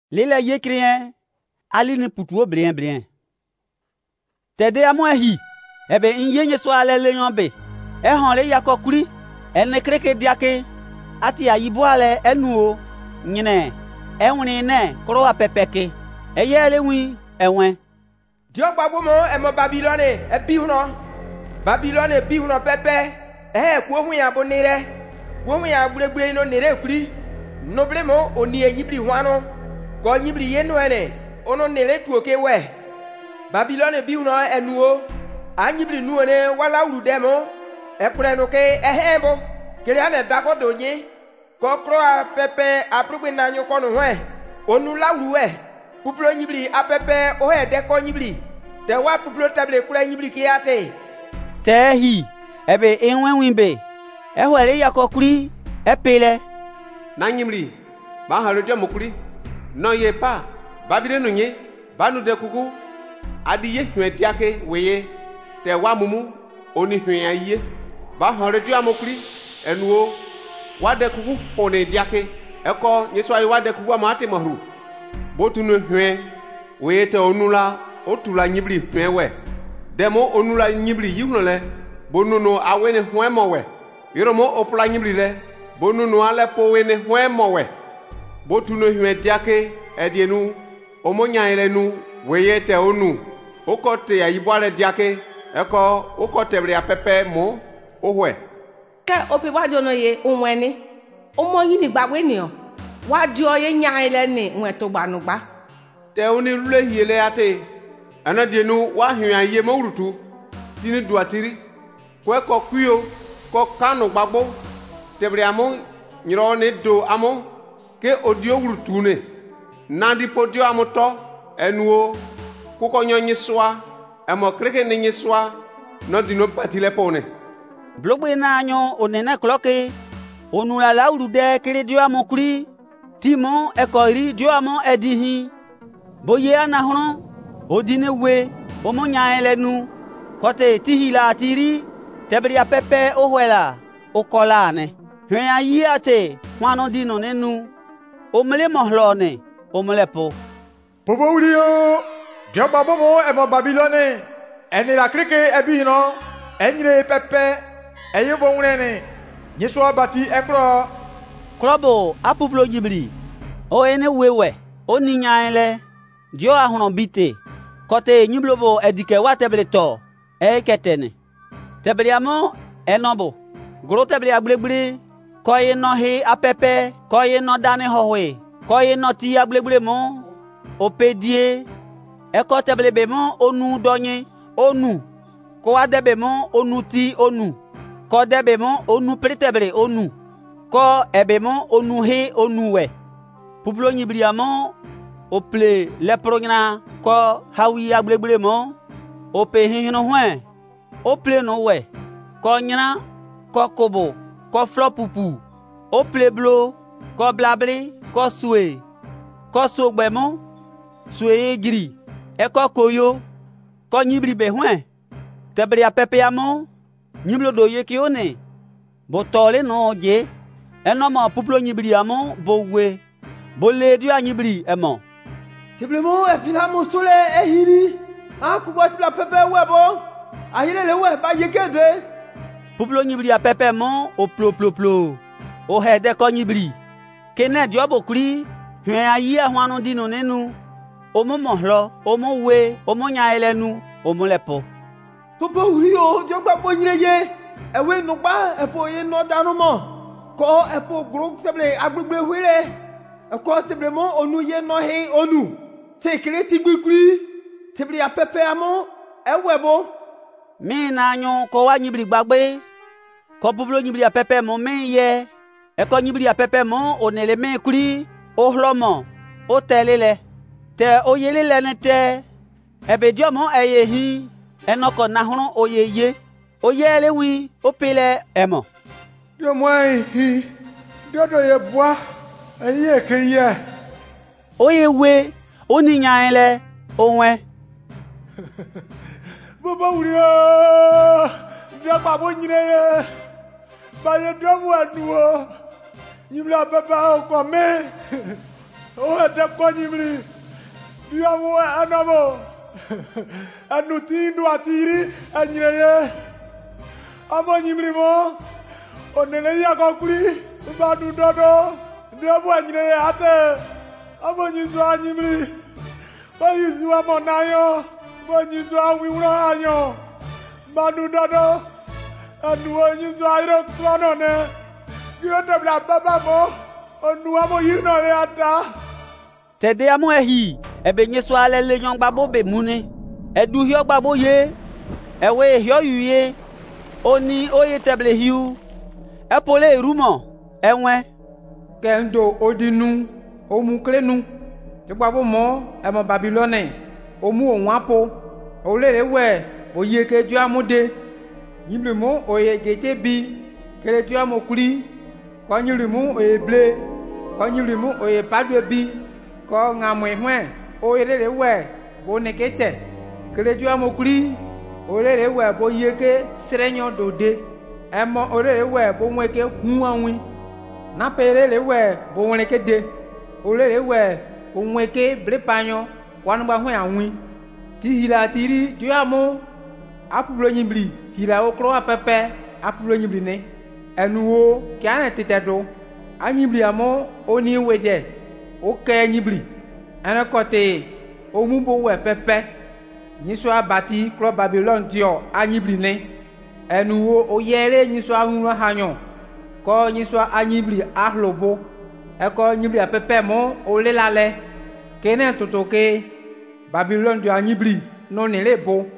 Lila ye krien ali ni putuo blien. Tede amo hi ebe inye nye so ale le yombe. E hon le yakokuri ene kreke diake ati ayibo ale enuo nyine enwini ne kro apepeke. Eyele wi enwen. Dio gbagbo mo emo Babylone e bihuno. Babylone bihuno pepe. Ku ohun ya bo nire. Ku ohun ya gburegbre no nire kuri. Noble mo oni enyibri hwano. Ko nyibri yeno ene. Ono nire tuoke we. Babylone bihuno enuo. Anyibri nuone wala urudemo. Ekure no ke ehebo. Kele ane dako donye. Ko kro a pepe aprugbe nanyo kono hwe. Onu la uruwe. Puplo nyibli apepe ohe deko nyibli. Te wa puplo table kule nyibli kiate. Tehi ebe enwen wimbe. Ehwele yakokuri epele. Na nyibli ba halodio mokuri. No ye pa babire no nye banu de kuku adi ye hwetiake weye te wa mumu oni hwen aye ba halodio amokuri enuo wa de kuku one diake eko nyeso ayi wa de kuku amate mahru botunu hwen weye te onula otula nyibli hwen we demo onula nyibli yihunole bonuno awene hwen mowe yoromo opula nyibli le bonuno ale po wene hwen mowe botunu hwen diake edienu omonya elenu weye te onu okote ayibwale diake eko okote bre apepe mo ohwe ke opi wajo no ye onweni omo yin ni gbagbe ni o wajo ye nya ele ni nwen to gbanugba te oni lule hiele ate anadienu wa hwen aye mo urutu tini duatiri ko kuyo ko kanu gbagbo tebre amo nyiro ne do amo ke odio urutu ne nandi podio amoto enuo kuko nyonyi soa emo kreke nenyi soa no dino patile pone Blogbe na anyo onene kloke onula lauru de kere dio amokuri timo ekori dio amo edihi boye anahron odine we omonya elenu kote tihila atiri tebri apepe ohwela okola ne hwen ayi ate hwano dino nenu omle mohlone omlepo Popo urio dio gbagbo mo emo Babylone eni la kreke ebihino enyire pepe eyebo nwrene nyeso bati ekro krobo apuplo nyibri o ene wewe oni nyaele dio ahron bite kote nyiblobo edike wateble to eketene tebliamo enobo gro teble agblegbre koye no he apepe koye no dane howe koye no ti agblegbre mo opedie eko teble be mo onu donye onu ko adebe mo onu ti onu ko debe mo onu preteble onu ko ebe mo onu he onu we puplo nyibriamo ople leprogna ko hawi agblegbre mo ope hihino hwe ople no we ko nyina ko kobo ko flopupu ople blo ko blabli ko sue ko sogbemo sue giri eko koyo ko nyibri be hwe tebre apepe amo nyiblo do ye ki one bo tole no je enomo puplo nyibri amo bo we bo le dio nyibri emo Tiblemo e filamo sole e hiri. Kubo tibla pepe webo. Ahire le we ba yekede. Puplo nyibri apepe mo o plo o hede ko nyibri kene dio bo kuri hwen ayi ahwanu dino nenu o mo mohlo o mo we o mo nya elenu o mo lepo Popo urio dio gbagbo nyireye. Ewe nugba efo ye no danu mo. Ko efo gro teble agbegbe hwire. Eko teblemo onu ye no he onu. Tekere ti gbikuri tibri apepe amo ewebo mi na anyo ko wa nyibri gbagbe ko puplo nyibri apepe mo mi ye eko nyibri apepe mo onele mi kuri o hlomo o telele te o yelele ne te ebe dio mo eyehi enoko nahun oyeye o yele wi o pele emo dio mo hi dio do ye boa eye keye oye we oni nyaele onwe Popo urio dio gbagbo nyire ba ye dio mo anuo nyibla pepe o ko me O ede konyimli. Diamo anamo. Anu tindu atiri anyire. Amo nyimli mo. Onene ya kokuli. Badu dodo. Diamo anyire ate. Amo nyizo anyimli. Bayizu amo nayo. Banyizo awiwra anyo. Badu dodo. Anu nyizo ayro twanone. Yote bla baba mo. Onu amo yino le ata. Tede amo ehi ebe nyeso ale le nyon gbabo be mune. Edu hio gbabo ye. Ewe hio yuye. Oni oye teble hiu. Epole rumo. Enwe. Kendo odinu. Omu klenu. Gbabo mo emo Babilone. Omu onwapo. Olere we. Oye ke ju amude. Nyimle mo oye gete bi. Kele ju amokuri. Ko nyimle mo oye ble. Ko nyimle mo oye padwe bi. Ko ngamwe hwe. Oyere we. Bo nekete. Kele ju amokuri. Olere we bo yeke srenyo dode. Emo olere we bo nweke huanwi. Na perere we bo nweke de. Olere we bo nweke blepanyo. Wanugba hwe anwi. Ti hila tiri ju amo apulo nyimbli hila okro apepe apulo nyimbli ne enuwo ki ane titedo anyimbli amo oni wede oke nyimbli ene kote omubo we pepe nyiso abati kro Babylon dio anyimbli ne enuwo oyere nyiso ahunu hanyo ko nyiso anyimbli ahlobo eko nyimbli apepe mo olelale kene totoke Babylon dio anyimbli no nilebo